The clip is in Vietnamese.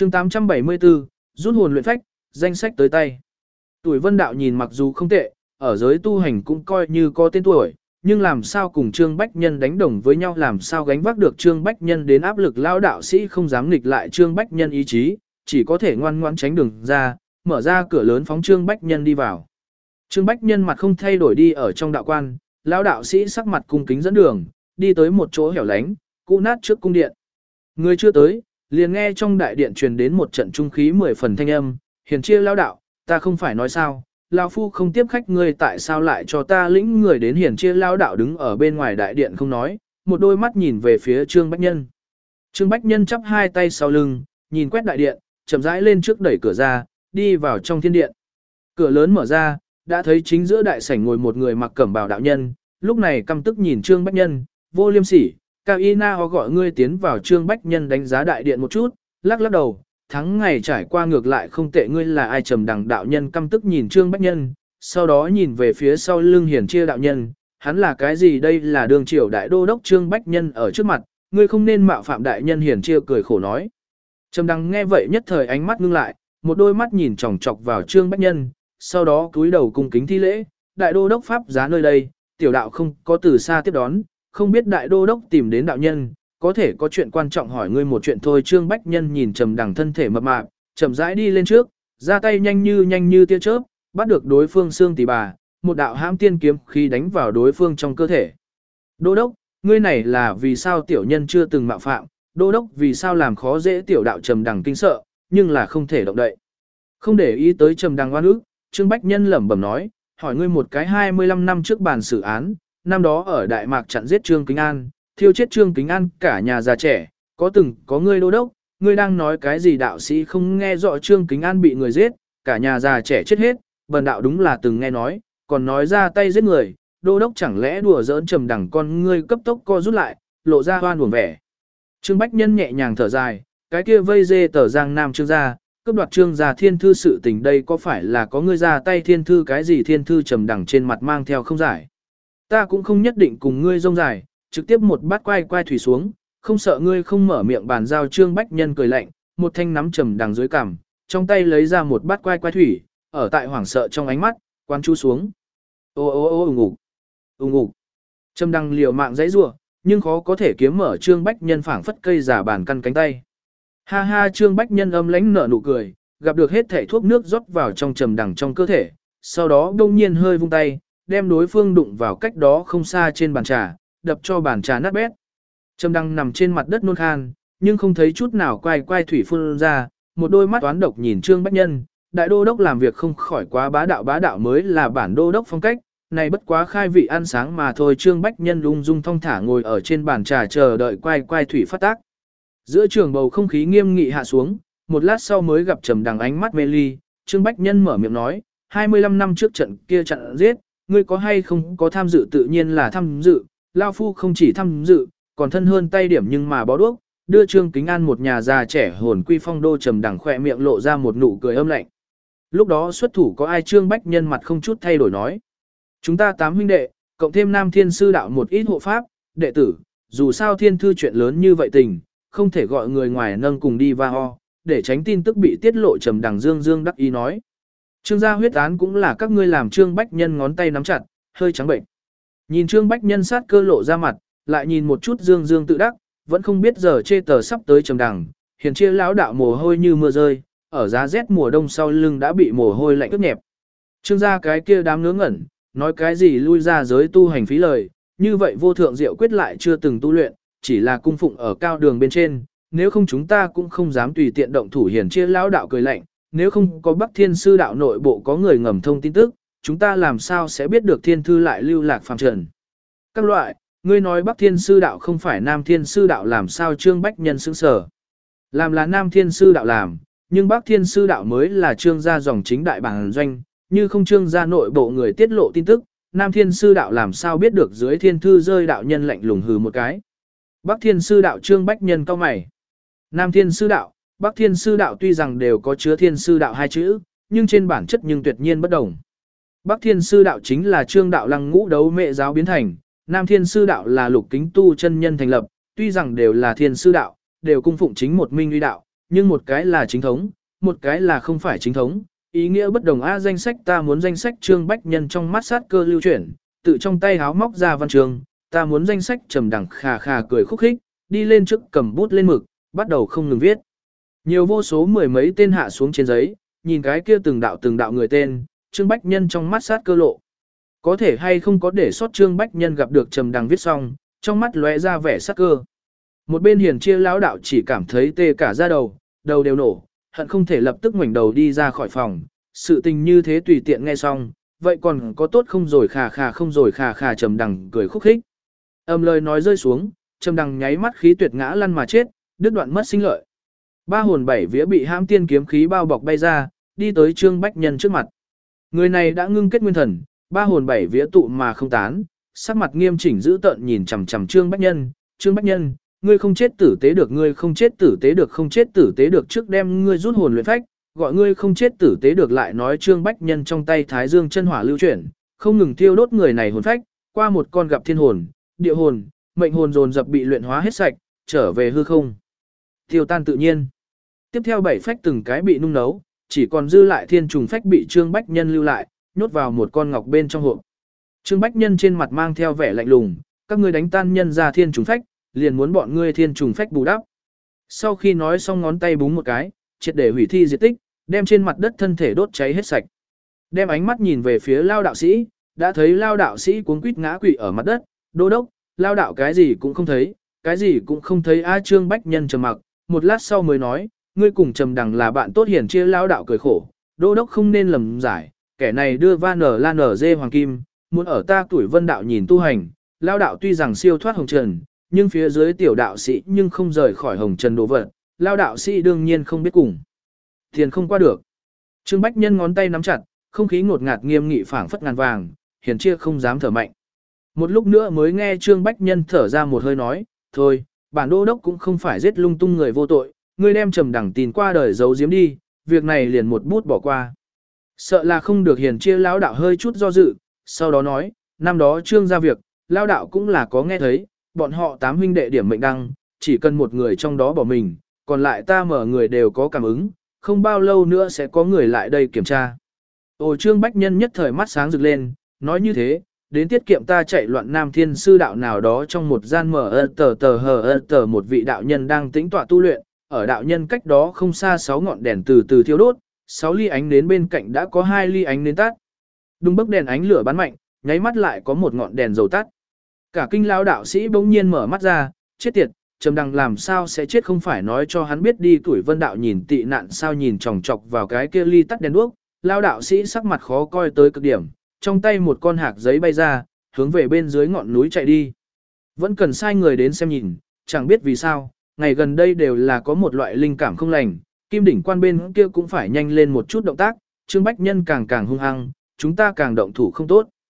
chương 874, rút hồn luyện phách, danh sách tới tay. Tuổi Vân Đạo nhìn mặc dù không tệ, ở giới tu hành cũng coi như có tên tuổi, nhưng làm sao cùng Trương Bách Nhân đánh đồng với nhau, làm sao gánh vác được Trương Bách Nhân đến áp lực, lao đạo sĩ không dám nghịch lại Trương Bách Nhân ý chí, chỉ có thể ngoan ngoãn tránh đường ra, mở ra cửa lớn phóng Trương Bách Nhân đi vào. Trương Bách Nhân mặt không thay đổi đi ở trong đạo quan, lao đạo sĩ sắc mặt cung kính dẫn đường, đi tới một chỗ hẻo lánh, cũ nát trước cung điện. Người chưa tới, liền nghe trong đại điện truyền đến một trận trung khí 10 phần thanh âm, hiền chia lao đạo, ta không phải nói sao, lão phu không tiếp khách, ngươi tại sao lại cho ta lĩnh người đến, hiền chia lao đạo đứng ở bên ngoài đại điện không nói, một đôi mắt nhìn về phía Trương Bách Nhân. Trương Bách Nhân chắp hai tay sau lưng, nhìn quét đại điện, chậm rãi lên trước đẩy cửa ra, đi vào trong thiên điện. Cửa lớn mở ra, đã thấy chính giữa đại sảnh ngồi một người mặc cẩm bào đạo nhân, lúc này căm tức nhìn Trương Bách Nhân, vô liêm sỉ, Cao Y Na họ gọi ngươi tiến vào. Trương Bách Nhân đánh giá đại điện một chút, lắc lắc đầu, tháng ngày trải qua ngược lại không tệ, ngươi là ai? Trầm Đằng đạo nhân căm tức nhìn Trương Bách Nhân, sau đó nhìn về phía sau lưng hiển chia đạo nhân, hắn là cái gì? Đây là đường triều đại đô đốc Trương Bách Nhân ở trước mặt, ngươi không nên mạo phạm đại nhân. Hiển chia cười khổ nói. Trầm Đằng nghe vậy nhất thời ánh mắt ngưng lại, một đôi mắt nhìn chòng chọc vào Trương Bách Nhân, sau đó cúi đầu cung kính thi lễ, đại đô đốc pháp giá nơi đây, tiểu đạo không có từ xa tiếp đón, không biết đại đô đốc tìm đến đạo nhân, có thể có chuyện quan trọng hỏi ngươi một chuyện thôi. Trương Bách Nhân nhìn Trầm Đằng thân thể mập mạp, chậm rãi đi lên trước, ra tay nhanh như tia chớp, bắt được đối phương xương tỳ bà, một đạo hãm tiên kiếm khí đánh vào đối phương trong cơ thể. Đô đốc, ngươi này là vì sao? Tiểu nhân chưa từng mạo phạm, đô đốc vì sao làm khó dễ tiểu đạo? Trầm Đằng kinh sợ, nhưng là không thể động đậy. Không để ý tới Trầm Đằng oan ức, Trương Bách Nhân lẩm bẩm nói, hỏi ngươi một cái, 25 năm trước bàn xử án, năm đó ở Đại Mạc chặn giết Trương Kính An, thiêu chết Trương Kính An cả nhà già trẻ, có ngươi đô đốc, ngươi đang nói cái gì? Đạo sĩ không nghe rõ. Trương Kính An bị người giết, cả nhà già trẻ chết hết, bần đạo đúng là từng nghe nói, còn nói ra tay giết người, đô đốc chẳng lẽ đùa giỡn? Trầm Đằng con ngươi cấp tốc co rút lại, lộ ra hoan uổng vẻ. Trương Bách Nhân nhẹ nhàng thở dài, cái kia vây dê tờ Giang Nam Trương gia, cướp đoạt Trương gia thiên thư sự tình, đây có phải là có ngươi ra tay? Thiên thư cái gì thiên thư? Trầm Đằng trên mặt mang theo không giải. Ta cũng không nhất định cùng ngươi rông dài, trực tiếp một bát quay thủy xuống, không sợ ngươi không mở miệng bàn giao. Trương Bách Nhân cười lạnh, một thanh nắm Trầm Đằng dưới cằm, trong tay lấy ra một bát quay thủy, ở tại hoảng sợ trong ánh mắt, quan chú xuống. Ô ô ô ùng ục. Trầm Đằng liều mạng giãy giụa, nhưng khó có thể kiếm mở Trương Bách Nhân phảng phất cây giả bàn căn cánh tay. Ha ha. Trương Bách Nhân âm lãnh nở nụ cười, gặp được hết thể thuốc nước rót vào trong Trầm Đằng trong cơ thể, sau đó đông nhiên hơi vung tay, đem đối phương đụng vào cách đó không xa trên bàn trà, đập cho bàn trà nát bét. Trầm Đằng nằm trên mặt đất nôn khan, nhưng không thấy chút nào quay thủy phun ra, một đôi mắt toán độc nhìn Trương Bách Nhân, đại đô đốc làm việc không khỏi quá bá đạo mới là bản đô đốc phong cách, này bất quá khai vị ăn sáng mà thôi. Trương Bách Nhân lung dung thong thả ngồi ở trên bàn trà chờ đợi quay thủy phát tác. Giữa trường bầu không khí nghiêm nghị hạ xuống, một lát sau mới gặp Trầm Đằng ánh mắt mê ly, Trương Bách Nhân mở miệng nói, 25 năm trước trận kia chặn giết, ngươi có hay không có tham dự? Tự nhiên là tham dự, lao phu không chỉ tham dự, còn thân hơn tay điểm nhưng mà bó đuốc, đưa Trương Kính An một nhà già trẻ hồn quy phong đô. Trầm Đằng khỏe miệng lộ ra một nụ cười âm lạnh. Lúc đó xuất thủ có ai? Trương Bách Nhân mặt không chút thay đổi nói, chúng ta 8 huynh đệ, cộng thêm Nam Thiên Sư đạo một ít hộ pháp, đệ tử, dù sao thiên thư chuyện lớn như vậy tình, không thể gọi người ngoài nâng cùng đi va ho, để tránh tin tức bị tiết lộ. Trầm Đằng dương đắc ý nói, Trương gia huyết án cũng là các ngươi làm. Trương Bách Nhân ngón tay nắm chặt, hơi trắng bệnh. Nhìn Trương Bách Nhân sát cơ lộ ra mặt, lại nhìn một chút dương tự đắc, vẫn không biết giờ chê tờ sắp tới. Trầm Đằng hiền chia lão đạo mồ hôi như mưa rơi, ở giá rét mùa đông sau lưng đã bị mồ hôi lạnh ướt nhẹp. Trương gia cái kia đám ngớ ngẩn, nói cái gì lui ra giới tu hành phí lời, như vậy vô thượng diệu quyết lại chưa từng tu luyện, chỉ là cung phụng ở cao đường bên trên, nếu không chúng ta cũng không dám tùy tiện động thủ. Hiền chia lão đạo cười lạnh, nếu không có Bắc Thiên Sư đạo nội bộ có người ngầm thông tin tức, chúng ta làm sao sẽ biết được thiên thư lại lưu lạc phàm trần? Các loại, ngươi nói Bắc Thiên Sư đạo không phải Nam Thiên Sư đạo làm sao? Trương Bách Nhân sững sờ. Làm là Nam Thiên Sư đạo làm, nhưng Bắc Thiên Sư đạo mới là Trương gia dòng chính đại bản doanh, như không Trương gia nội bộ người tiết lộ tin tức, Nam Thiên Sư đạo làm sao biết được dưới thiên thư rơi? Đạo nhân lạnh lùng hừ một cái. Bắc Thiên Sư đạo. Trương Bách Nhân cau mày. Nam Thiên Sư đạo, Bắc Thiên Sư đạo tuy rằng đều có chứa Thiên Sư đạo hai chữ, nhưng trên bản chất nhưng tuyệt nhiên bất đồng. Bắc Thiên Sư đạo chính là Trương đạo lăng ngũ đấu mẹ giáo biến thành, Nam Thiên Sư đạo là Lục Kính Tu chân nhân thành lập, tuy rằng đều là Thiên Sư đạo, đều cung phụng chính một minh uy đạo, nhưng một cái là chính thống, một cái là không phải chính thống, ý nghĩa bất đồng. Danh sách ta muốn danh sách. Trương Bách Nhân trong mắt sát cơ lưu chuyển, tự trong tay háo móc ra văn chương, ta muốn danh sách. Trầm Đằng khà khà cười khúc khích, đi lên trước cầm bút lên mực, bắt đầu không ngừng viết. Nhiều vô số mười mấy tên hạ xuống trên giấy, nhìn cái kia từng đạo người tên, Trương Bách Nhân trong mắt sát cơ lộ. Có thể hay không có để sót. Trương Bách Nhân gặp được Trầm Đằng viết xong, trong mắt lóe ra vẻ sát cơ. Một bên Hiền Chia lão đạo chỉ cảm thấy tê cả da đầu, đầu đều nổ, hận không thể lập tức ngoảnh đầu đi ra khỏi phòng. Sự tình như thế tùy tiện nghe xong, vậy còn có tốt không rồi, khà khà không rồi, khà khà. Trầm Đằng cười khúc khích. Lời nói rơi xuống, Trầm Đằng nháy mắt khí tuyệt ngã lăn mà chết, đứt đoạn mất sinh lợi. Ba hồn bảy vía bị hãm tiên kiếm khí bao bọc bay ra, đi tới Trương Bách Nhân trước mặt. Người này đã ngưng kết nguyên thần, ba hồn bảy vía tụ mà không tán, sắc mặt nghiêm chỉnh giữ tợn nhìn chằm chằm Trương Bách Nhân. Trương Bách Nhân, ngươi không chết tử tế được, ngươi không chết tử tế được, không chết tử tế được, trước đem ngươi rút hồn luyện phách, gọi ngươi không chết tử tế được. Lại nói Trương Bách Nhân trong tay Thái Dương chân hỏa lưu chuyển, không ngừng thiêu đốt người này hồn phách, qua một con gặp thiên hồn, địa hồn, mệnh hồn dồn dập bị luyện hóa hết sạch, trở về hư không, tiêu tan tự nhiên. Tiếp theo bảy phách từng cái bị nung nấu, chỉ còn dư lại thiên trùng phách bị Trương Bách Nhân lưu lại, nhốt vào một con ngọc bên trong hộp. Trương Bách Nhân trên mặt mang theo vẻ lạnh lùng, các ngươi đánh tan nhân ra thiên trùng phách, liền muốn bọn ngươi thiên trùng phách bù đắp. Sau khi nói xong ngón tay búng một cái, triệt để hủy thi diệt tích, đem trên mặt đất thân thể đốt cháy hết sạch. Đem ánh mắt nhìn về phía Lao đạo sĩ, đã thấy Lao đạo sĩ cuống quýt ngã quỵ ở mặt đất. Đô đốc, Lao đạo cái gì cũng không thấy, cái gì cũng không thấy. Trương Bách Nhân trầm mặc, một lát sau mới nói, ngươi cùng Trầm Đằng là bạn tốt. Hiển Chia Lao đạo cười khổ, đô đốc không nên lầm giải, kẻ này đưa va nở la nở dê hoàng kim, muốn ở ta tuổi Vân đạo nhìn tu hành. Lao đạo tuy rằng siêu thoát hồng trần, nhưng phía dưới tiểu đạo sĩ nhưng không rời khỏi hồng trần đồ vật. Lao đạo sĩ đương nhiên không biết cùng tiền không qua được. Trương Bách Nhân ngón tay nắm chặt, không khí ngột ngạt nghiêm nghị phảng phất ngàn vàng. Hiển Chia không dám thở mạnh. Một lúc nữa mới nghe Trương Bách Nhân thở ra một hơi nói, thôi, bản đô đốc cũng không phải giết lung tung người vô tội, ngươi đem Trầm Đằng tin qua đời giấu giếm đi, việc này liền một bút bỏ qua. Sợ là không được. Hiền Chia lão đạo hơi chút do dự, sau đó nói, năm đó Trương ra việc, lão đạo cũng là có nghe thấy, bọn họ 8 huynh đệ điểm mệnh đăng, chỉ cần một người trong đó bỏ mình, còn lại ta mở người đều có cảm ứng, không bao lâu nữa sẽ có người lại đây kiểm tra. Trương Bách Nhân nhất thời mắt sáng rực lên, nói như thế, đến tiết kiệm ta chạy loạn Nam Thiên sư đạo nào đó trong một gian mở tờ một vị đạo nhân đang tĩnh tọa tu luyện, ở đạo nhân cách đó không xa 6 ngọn đèn từ từ thiêu đốt, 6 ly ánh nến bên cạnh đã có 2 ly ánh nến tắt. Đùng bấc đèn ánh lửa bắn mạnh, nháy mắt lại có một ngọn đèn dầu tắt. Cả kinh lão đạo sĩ bỗng nhiên mở mắt ra, chết tiệt, Trầm Đằng làm sao sẽ chết, không phải nói cho hắn biết đi. Tuổi Vân đạo nhìn tị nạn sao nhìn chòng chọc vào cái kia ly tắt đèn đuốc, lão đạo sĩ sắc mặt khó coi tới cực điểm, trong tay một con hạc giấy bay ra, hướng về bên dưới ngọn núi chạy đi. Vẫn cần sai người đến xem nhìn, chẳng biết vì sao, ngày gần đây đều là có một loại linh cảm không lành, Kim Đỉnh quan bên kia cũng phải nhanh lên một chút động tác. Trương Bách Nhân càng hung hăng, chúng ta càng động thủ không tốt.